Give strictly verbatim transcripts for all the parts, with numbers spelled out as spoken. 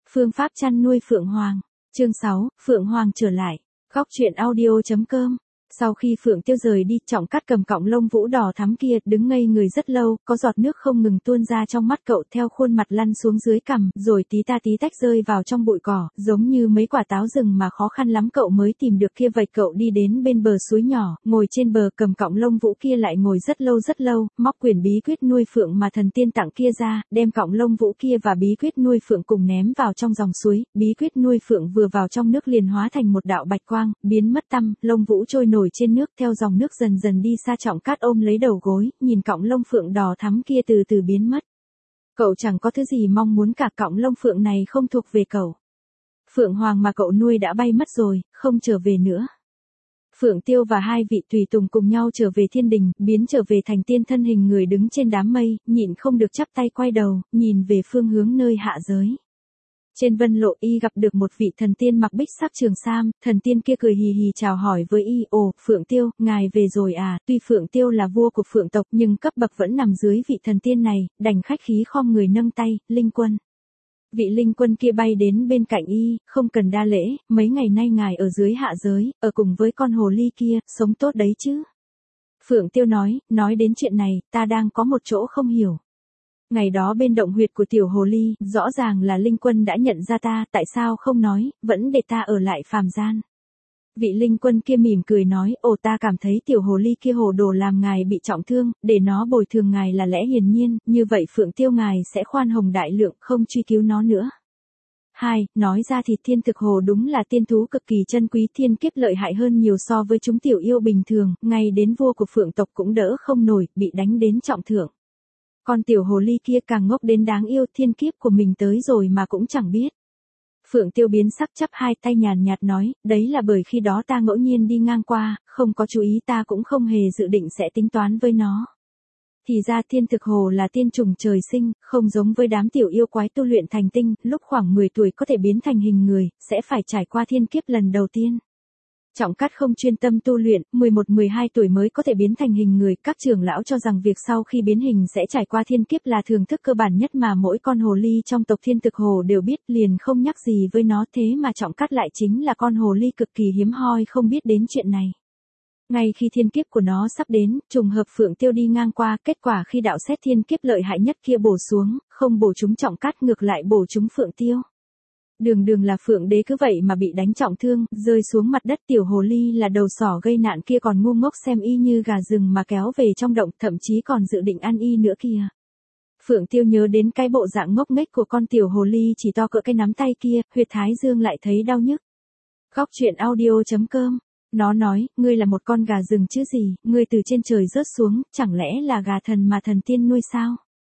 Phương pháp chăn nuôi Phượng Hoàng. Chương sáu, Phượng Hoàng trở lại. Góc truyện audio.com. Sau khi Phượng Tiêu rời đi, Trọng Cát cầm cọng lông vũ đỏ thắm kia, đứng ngây người rất lâu, có giọt nước không ngừng tuôn ra trong mắt cậu theo khuôn mặt lăn xuống dưới cằm, rồi tí ta tí tách rơi vào trong bụi cỏ, giống như mấy quả táo rừng mà khó khăn lắm cậu mới tìm được kia vậy. Cậu đi đến bên bờ suối nhỏ, ngồi trên bờ cầm cọng lông vũ kia lại ngồi rất lâu rất lâu, móc quyển bí quyết nuôi phượng mà thần tiên tặng kia ra, đem cọng lông vũ kia và bí quyết nuôi phượng cùng ném vào trong dòng suối. Bí quyết nuôi phượng vừa vào trong nước liền hóa thành một đạo bạch quang, biến mất tăm, lông vũ trôi nổi trên nước, theo dòng nước dần dần đi xa. Trọng Cát ôm lấy đầu gối, nhìn cọng lông phượng đỏ thắm kia từ từ biến mất. Cậu chẳng có thứ gì mong muốn cả, cọng lông phượng này không thuộc về cậu. Phượng Hoàng mà cậu nuôi đã bay mất rồi, không trở về nữa. Phượng Tiêu và hai vị tùy tùng cùng nhau trở về thiên đình, biến trở về thành tiên thân hình người đứng trên đám mây, nhịn không được chắp tay quay đầu, nhìn về phương hướng nơi hạ giới. Trên vân lộ y gặp được một vị thần tiên mặc bích sắc trường sam, thần tiên kia cười hì hì chào hỏi với y, ồ, Phượng Tiêu, ngài về rồi à, tuy Phượng Tiêu là vua của Phượng tộc nhưng cấp bậc vẫn nằm dưới vị thần tiên này, đành khách khí khom người nâng tay, Linh Quân. Vị Linh Quân kia bay đến bên cạnh y, không cần đa lễ, mấy ngày nay ngài ở dưới hạ giới, ở cùng với con hồ ly kia, sống tốt đấy chứ. Phượng Tiêu nói, nói đến chuyện này, ta đang có một chỗ không hiểu. Ngày đó bên động huyệt của tiểu hồ ly, rõ ràng là Linh Quân đã nhận ra ta, tại sao không nói, vẫn để ta ở lại phàm gian. Vị Linh Quân kia mỉm cười nói, ồ, ta cảm thấy tiểu hồ ly kia hồ đồ làm ngài bị trọng thương, để nó bồi thường ngài là lẽ hiển nhiên, như vậy Phượng Tiêu ngài sẽ khoan hồng đại lượng, không truy cứu nó nữa. Hai, nói ra thì thiên thực hồ đúng là tiên thú cực kỳ chân quý, thiên kiếp lợi hại hơn nhiều so với chúng tiểu yêu bình thường, ngay đến vua của Phượng tộc cũng đỡ không nổi, bị đánh đến trọng thương. Con tiểu hồ ly kia càng ngốc đến đáng yêu, thiên kiếp của mình tới rồi mà cũng chẳng biết. Phượng Tiêu biến sắc chắp hai tay nhàn nhạt nói, đấy là bởi khi đó ta ngẫu nhiên đi ngang qua, không có chú ý, ta cũng không hề dự định sẽ tính toán với nó. Thì ra thiên thực hồ là tiên trùng trời sinh, không giống với đám tiểu yêu quái tu luyện thành tinh, lúc khoảng mười tuổi có thể biến thành hình người, sẽ phải trải qua thiên kiếp lần đầu tiên. Trọng Cát không chuyên tâm tu luyện, mười một mười hai tuổi mới có thể biến thành hình người, các trưởng lão cho rằng việc sau khi biến hình sẽ trải qua thiên kiếp là thường thức cơ bản nhất mà mỗi con hồ ly trong tộc thiên thực hồ đều biết, liền không nhắc gì với nó, thế mà Trọng Cát lại chính là con hồ ly cực kỳ hiếm hoi không biết đến chuyện này. Ngay khi thiên kiếp của nó sắp đến, trùng hợp Phượng Tiêu đi ngang qua, kết quả khi đạo xét thiên kiếp lợi hại nhất kia bổ xuống, không bổ trúng Trọng Cát ngược lại bổ trúng Phượng Tiêu. Đường đường là Phượng đế cứ vậy mà bị đánh trọng thương, rơi xuống mặt đất. Tiểu hồ ly là đầu sỏ gây nạn kia còn ngu ngốc xem y như gà rừng mà kéo về trong động, thậm chí còn dự định ăn y nữa kìa. Phượng Tiêu nhớ đến cái bộ dạng ngốc nghếch của con tiểu hồ ly chỉ to cỡ cái nắm tay kia, huyệt thái dương lại thấy đau nhức. Góc truyện audio.com. Nó nói, ngươi là một con gà rừng chứ gì, ngươi từ trên trời rớt xuống, chẳng lẽ là gà thần mà thần tiên nuôi sao?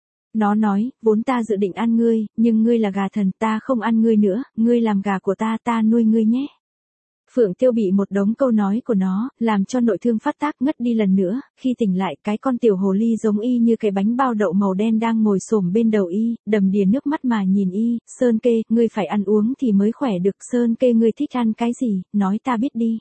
Nó nói, vốn ta dự định ăn ngươi, nhưng ngươi là gà thần, ta không ăn ngươi nữa, ngươi làm gà của ta, ta nuôi ngươi nhé. Phượng Tiêu bị một đống câu nói của nó, làm cho nội thương phát tác ngất đi lần nữa, khi tỉnh lại, cái con tiểu hồ ly giống y như cái bánh bao đậu màu đen đang ngồi xổm bên đầu y, đầm đìa nước mắt mà nhìn y, Sơn Kê, ngươi phải ăn uống thì mới khỏe được, Sơn Kê ngươi thích ăn cái gì, nói ta biết đi.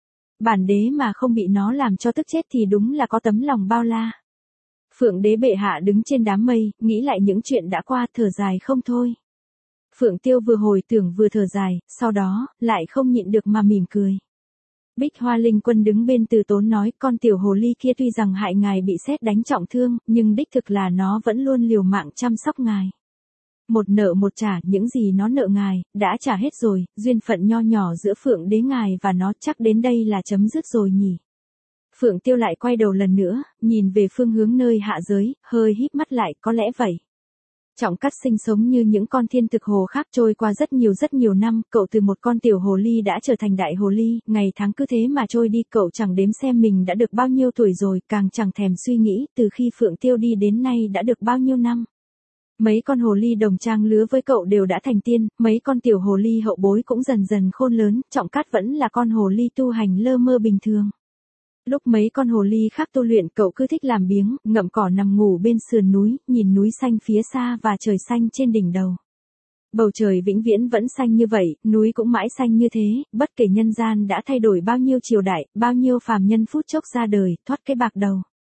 Bản đế mà không bị nó làm cho tức chết thì đúng là có tấm lòng bao la. Phượng đế bệ hạ đứng trên đám mây, nghĩ lại những chuyện đã qua, thở dài không thôi. Phượng Tiêu vừa hồi tưởng vừa thở dài, sau đó, lại không nhịn được mà mỉm cười. Bích Hoa Linh Quân đứng bên từ tốn nói, con tiểu hồ ly kia tuy rằng hại ngài bị sét đánh trọng thương, nhưng đích thực là nó vẫn luôn liều mạng chăm sóc ngài. Một nợ một trả, những gì nó nợ ngài, đã trả hết rồi, duyên phận nho nhỏ giữa Phượng đế ngài và nó chắc đến đây là chấm dứt rồi nhỉ. Phượng Tiêu lại quay đầu lần nữa, nhìn về phương hướng nơi hạ giới, hơi híp mắt lại, có lẽ vậy. Trọng Cát sinh sống như những con thiên thực hồ khác, trôi qua rất nhiều rất nhiều năm, cậu từ một con tiểu hồ ly đã trở thành đại hồ ly, ngày tháng cứ thế mà trôi đi, cậu chẳng đếm xem mình đã được bao nhiêu tuổi rồi, càng chẳng thèm suy nghĩ, từ khi Phượng Tiêu đi đến nay đã được bao nhiêu năm. Mấy con hồ ly đồng trang lứa với cậu đều đã thành tiên, mấy con tiểu hồ ly hậu bối cũng dần dần khôn lớn, Trọng Cát vẫn là con hồ ly tu hành lơ mơ bình thường. Lúc mấy con hồ ly khác tu luyện, cậu cứ thích làm biếng, ngậm cỏ nằm ngủ bên sườn núi, nhìn núi xanh phía xa và trời xanh trên đỉnh đầu. Bầu trời vĩnh viễn vẫn xanh như vậy, núi cũng mãi xanh như thế, bất kể nhân gian đã thay đổi bao nhiêu triều đại, bao nhiêu phàm nhân phút chốc ra đời, thoát cái bạc đầu.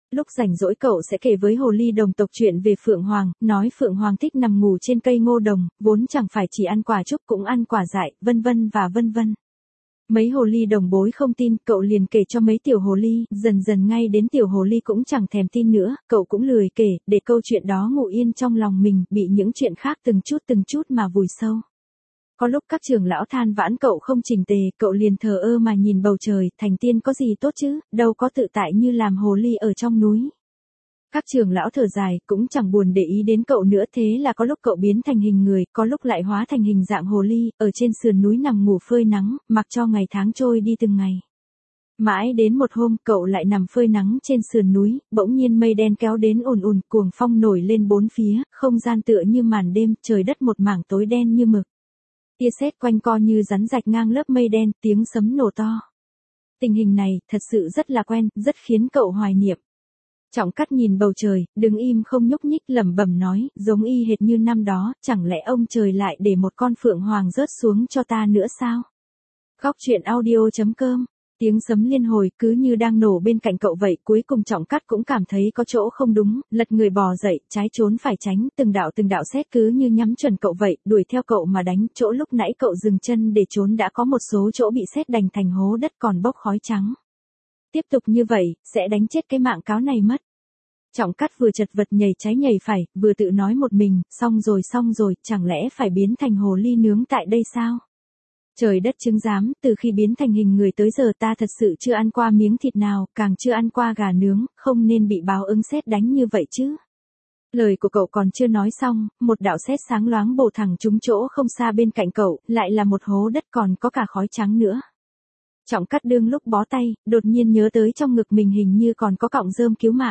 Lúc rảnh rỗi cậu sẽ kể với hồ ly đồng tộc chuyện về Phượng Hoàng, nói Phượng Hoàng thích nằm ngủ trên cây ngô đồng, vốn chẳng phải chỉ ăn quả trúc cũng ăn quả dại, vân vân và vân vân. Mấy hồ ly đồng bối không tin, cậu liền kể cho mấy tiểu hồ ly, dần dần ngay đến tiểu hồ ly cũng chẳng thèm tin nữa, cậu cũng lười kể, để câu chuyện đó ngủ yên trong lòng mình, bị những chuyện khác từng chút từng chút mà vùi sâu. Có lúc các trưởng lão than vãn cậu không chỉnh tề, cậu liền thờ ơ mà nhìn bầu trời, thành tiên có gì tốt chứ, đâu có tự tại như làm hồ ly ở trong núi. Các trưởng lão thở dài, cũng chẳng buồn để ý đến cậu nữa, thế là có lúc cậu biến thành hình người, có lúc lại hóa thành hình dạng hồ ly, ở trên sườn núi nằm ngủ phơi nắng, mặc cho ngày tháng trôi đi từng ngày. Mãi đến một hôm, cậu lại nằm phơi nắng trên sườn núi, bỗng nhiên mây đen kéo đến ùn ùn, cuồng phong nổi lên bốn phía, không gian tựa như màn đêm, trời đất một mảng tối đen như mực. Tia sét quanh co như rắn rạch ngang lớp mây đen, tiếng sấm nổ to. Tình hình này, thật sự rất là quen, rất khiến cậu hoài niệm. Trọng Cắt nhìn bầu trời, đứng im không nhúc nhích, lẩm bẩm nói, giống y hệt như năm đó, chẳng lẽ ông trời lại để một con phượng hoàng rớt xuống cho ta nữa sao? Góc truyện audio chấm com. Tiếng sấm liên hồi cứ như đang nổ bên cạnh cậu vậy, cuối cùng Trọng Cắt cũng cảm thấy có chỗ không đúng, lật người bò dậy, trái trốn phải tránh, từng đạo từng đạo sét cứ như nhắm chuẩn cậu vậy, đuổi theo cậu mà đánh, chỗ lúc nãy cậu dừng chân để trốn đã có một số chỗ bị sét đành thành hố đất còn bốc khói trắng. Tiếp tục như vậy, sẽ đánh chết cái mạng cáo này mất. Trọng Cắt vừa chật vật nhảy trái nhảy phải, vừa tự nói một mình, xong rồi xong rồi, chẳng lẽ phải biến thành hồ ly nướng tại đây sao? Trời đất chứng giám, từ khi biến thành hình người tới giờ ta thật sự chưa ăn qua miếng thịt nào, càng chưa ăn qua gà nướng, không nên bị báo ứng sét đánh như vậy chứ. Lời của cậu còn chưa nói xong, một đạo sét sáng loáng bổ thẳng trúng chỗ không xa bên cạnh cậu, lại là một hố đất còn có cả khói trắng nữa. Trọng Cắt đương lúc bó tay, đột nhiên nhớ tới trong ngực mình hình như còn có cọng rơm cứu mạng.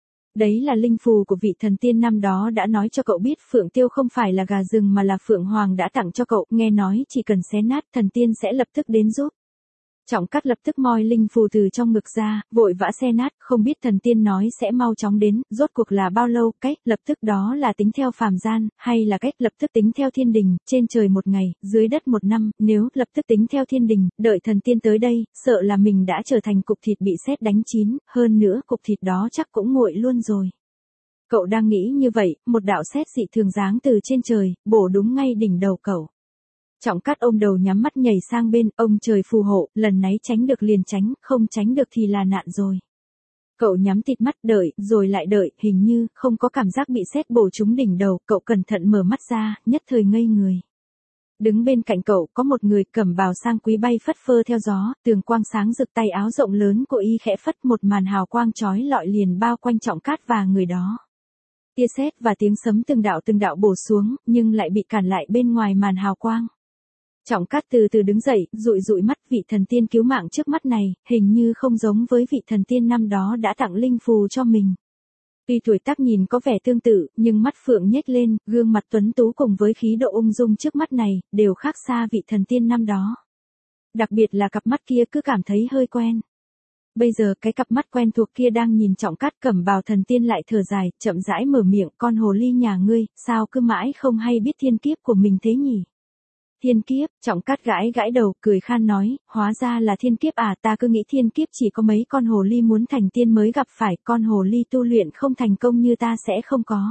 Đấy là linh phù của vị thần tiên năm đó đã nói cho cậu biết Phượng Tiêu không phải là gà rừng mà là Phượng Hoàng đã tặng cho cậu, nghe nói chỉ cần xé nát thần tiên sẽ lập tức đến giúp. Trọng Cắt lập tức moi linh phù từ trong ngực ra, vội vã xé nát, không biết thần tiên nói sẽ mau chóng đến, rốt cuộc là bao lâu, cách lập tức đó là tính theo phàm gian, hay là cách lập tức tính theo thiên đình, trên trời một ngày, dưới đất một năm, nếu lập tức tính theo thiên đình, đợi thần tiên tới đây, sợ là mình đã trở thành cục thịt bị sét đánh chín, hơn nữa cục thịt đó chắc cũng nguội luôn rồi. Cậu đang nghĩ như vậy, một đạo sét dị thường giáng từ trên trời, bổ đúng ngay đỉnh đầu cậu. Trọng Cắt ôm đầu nhắm mắt nhảy sang bên, ông trời phù hộ, lần này tránh được liền tránh, không tránh được thì là nạn rồi. Cậu nhắm tịt mắt đợi, rồi lại đợi, hình như không có cảm giác bị sét bổ trúng đỉnh đầu, cậu cẩn thận mở mắt ra, nhất thời ngây người. Đứng bên cạnh cậu có một người cẩm bào sang quý bay phất phơ theo gió, tường quang sáng rực, tay áo rộng lớn của y khẽ phất, một màn hào quang chói lọi liền bao quanh Trọng Cắt và người đó. Tia sét và tiếng sấm từng đạo từng đạo bổ xuống, nhưng lại bị cản lại bên ngoài màn hào quang. Trọng Cắt từ từ đứng dậy, dụi dụi mắt, vị thần tiên cứu mạng trước mắt này, hình như không giống với vị thần tiên năm đó đã tặng linh phù cho mình. Tuy tuổi tác nhìn có vẻ tương tự, nhưng mắt phượng nhếch lên, gương mặt tuấn tú cùng với khí độ ung dung trước mắt này, đều khác xa vị thần tiên năm đó. Đặc biệt là cặp mắt kia cứ cảm thấy hơi quen. Bây giờ cái cặp mắt quen thuộc kia đang nhìn Trọng Cắt, cẩm bào thần tiên lại thở dài, chậm rãi mở miệng, con hồ ly nhà ngươi, sao cứ mãi không hay biết thiên kiếp của mình thế nhỉ? Thiên kiếp, Trọng Cắt gãi gãi đầu, cười khan nói, hóa ra là thiên kiếp à, ta cứ nghĩ thiên kiếp chỉ có mấy con hồ ly muốn thành tiên mới gặp phải, con hồ ly tu luyện không thành công như ta sẽ không có.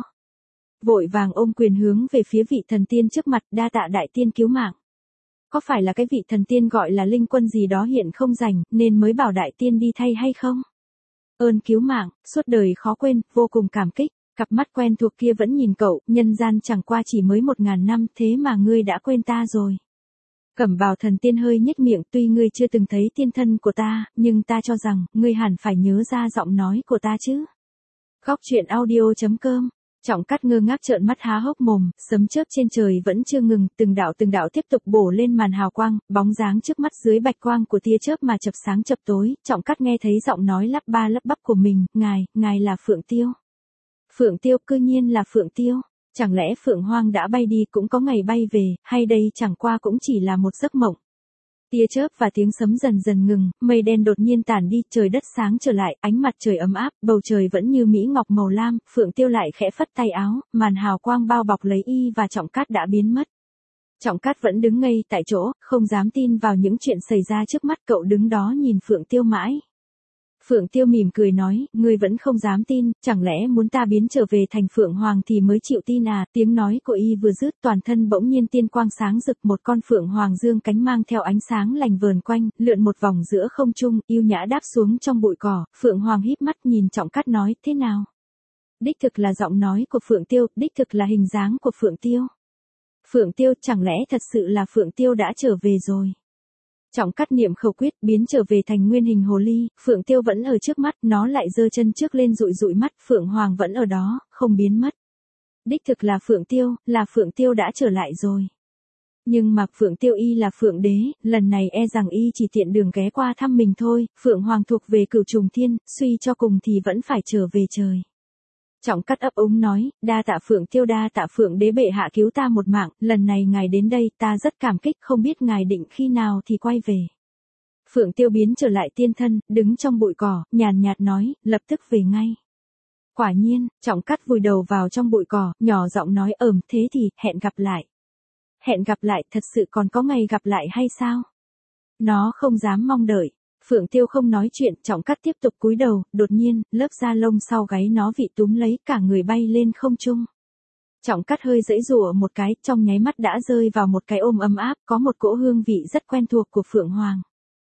Vội vàng ôm quyền hướng về phía vị thần tiên trước mặt, đa tạ đại tiên cứu mạng. Có phải là cái vị thần tiên gọi là Linh Quân gì đó hiện không rảnh, nên mới bảo đại tiên đi thay hay không? Ơn cứu mạng, suốt đời khó quên, vô cùng cảm kích. Cặp mắt quen thuộc kia vẫn nhìn cậu, nhân gian chẳng qua chỉ mới một ngàn năm, thế mà ngươi đã quên ta rồi. Cẩm bào thần tiên hơi nhếch miệng, tuy ngươi chưa từng thấy tiên thân của ta, nhưng ta cho rằng, ngươi hẳn phải nhớ ra giọng nói của ta chứ. Góc truyện audio chấm com. Trọng Cắt ngơ ngác trợn mắt há hốc mồm, sấm chớp trên trời vẫn chưa ngừng, từng đạo từng đạo tiếp tục bổ lên màn hào quang, bóng dáng trước mắt dưới bạch quang của tia chớp mà chập sáng chập tối, Trọng Cắt nghe thấy giọng nói lắp ba lắp bắp của mình, ngài, ngài là Phượng Tiêu. Phượng Tiêu, cư nhiên là Phượng Tiêu, chẳng lẽ Phượng Hoang đã bay đi cũng có ngày bay về, hay đây chẳng qua cũng chỉ là một giấc mộng. Tia chớp và tiếng sấm dần dần ngừng, mây đen đột nhiên tản đi, trời đất sáng trở lại, ánh mặt trời ấm áp, bầu trời vẫn như mỹ ngọc màu lam, Phượng Tiêu lại khẽ phất tay áo, màn hào quang bao bọc lấy y và Trọng Cắt đã biến mất. Trọng Cắt vẫn đứng ngây tại chỗ, không dám tin vào những chuyện xảy ra trước mắt, cậu đứng đó nhìn Phượng Tiêu mãi. Phượng Tiêu mỉm cười nói, ngươi vẫn không dám tin, chẳng lẽ muốn ta biến trở về thành Phượng Hoàng thì mới chịu tin à, tiếng nói của y vừa dứt toàn thân bỗng nhiên tiên quang sáng rực, một con Phượng Hoàng dương cánh mang theo ánh sáng lành vờn quanh, lượn một vòng giữa không trung, yêu nhã đáp xuống trong bụi cỏ, Phượng Hoàng híp mắt nhìn Trọng Cát nói, thế nào? Đích thực là giọng nói của Phượng Tiêu, đích thực là hình dáng của Phượng Tiêu. Phượng Tiêu, chẳng lẽ thật sự là Phượng Tiêu đã trở về rồi? Trọng Cát niệm khẩu quyết, biến trở về thành nguyên hình hồ ly, Phượng Tiêu vẫn ở trước mắt, nó lại giơ chân trước lên dụi dụi mắt, Phượng Hoàng vẫn ở đó, không biến mất. Đích thực là Phượng Tiêu, là Phượng Tiêu đã trở lại rồi. Nhưng mà Phượng Tiêu y là Phượng Đế, lần này e rằng y chỉ tiện đường ghé qua thăm mình thôi, Phượng Hoàng thuộc về Cửu Trùng Thiên, suy cho cùng thì vẫn phải trở về trời. Trọng Cát ấp úng nói, đa tạ Phượng Tiêu, đa tạ Phượng Đế bệ hạ cứu ta một mạng, lần này ngài đến đây ta rất cảm kích, không biết ngài định khi nào thì quay về. Phượng Tiêu biến trở lại tiên thân, đứng trong bụi cỏ, nhàn nhạt nói, lập tức về ngay. Quả nhiên, Trọng Cát vùi đầu vào trong bụi cỏ, nhỏ giọng nói ừm, thế thì, hẹn gặp lại. Hẹn gặp lại, thật sự còn có ngày gặp lại hay sao? Nó không dám mong đợi. Phượng Tiêu không nói chuyện, Trọng Cát tiếp tục cúi đầu, đột nhiên, lớp da lông sau gáy nó bị túm lấy, cả người bay lên không trung. Trọng Cát hơi giãy giụa một cái, trong nháy mắt đã rơi vào một cái ôm ấm áp, có một cỗ hương vị rất quen thuộc của Phượng Hoàng.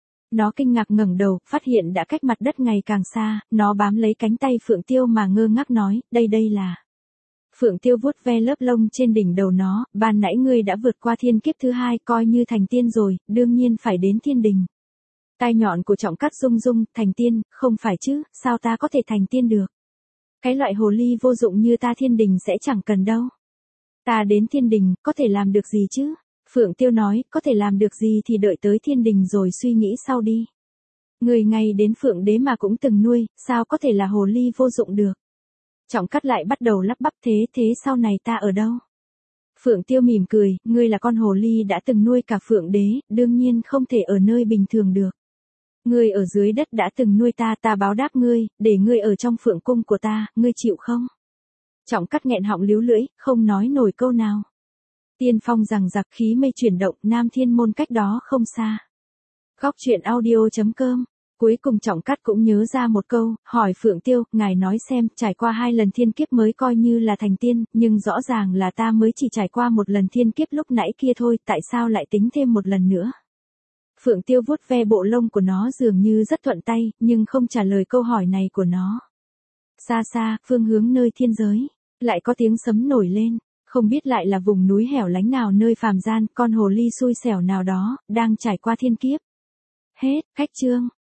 Nó kinh ngạc ngẩng đầu, phát hiện đã cách mặt đất ngày càng xa, nó bám lấy cánh tay Phượng Tiêu mà ngơ ngác nói, đây đây là... Phượng Tiêu vuốt ve lớp lông trên đỉnh đầu nó, ban nãy ngươi đã vượt qua thiên kiếp thứ hai, coi như thành tiên rồi, đương nhiên phải đến thiên đình. Tai nhọn của Trọng Cát rung rung, thành tiên, không phải chứ, sao ta có thể thành tiên được? Cái loại hồ ly vô dụng như ta thiên đình sẽ chẳng cần đâu. Ta đến thiên đình, có thể làm được gì chứ? Phượng Tiêu nói, có thể làm được gì thì đợi tới thiên đình rồi suy nghĩ sau đi. Người ngay đến Phượng Đế mà cũng từng nuôi, sao có thể là hồ ly vô dụng được? Trọng Cát lại bắt đầu lắp bắp thế thế sau này ta ở đâu? Phượng Tiêu mỉm cười, ngươi là con hồ ly đã từng nuôi cả Phượng Đế, đương nhiên không thể ở nơi bình thường được. Ngươi ở dưới đất đã từng nuôi ta, ta báo đáp ngươi, để ngươi ở trong Phượng cung của ta, ngươi chịu không? Trọng Cát nghẹn họng líu lưỡi, không nói nổi câu nào. Tiên phong rằng giặc, khí mây chuyển động, Nam Thiên Môn cách đó không xa. Góc truyện audio chấm com. Cuối cùng Trọng Cát cũng nhớ ra một câu, hỏi Phượng Tiêu, ngài nói xem, trải qua hai lần thiên kiếp mới coi như là thành tiên, nhưng rõ ràng là ta mới chỉ trải qua một lần thiên kiếp lúc nãy kia thôi, tại sao lại tính thêm một lần nữa? Phượng Tiêu vuốt ve bộ lông của nó dường như rất thuận tay, nhưng không trả lời câu hỏi này của nó. Xa xa, phương hướng nơi thiên giới, lại có tiếng sấm nổi lên, không biết lại là vùng núi hẻo lánh nào nơi phàm gian, con hồ ly xui xẻo nào đó, đang trải qua thiên kiếp. Hết, khách chương.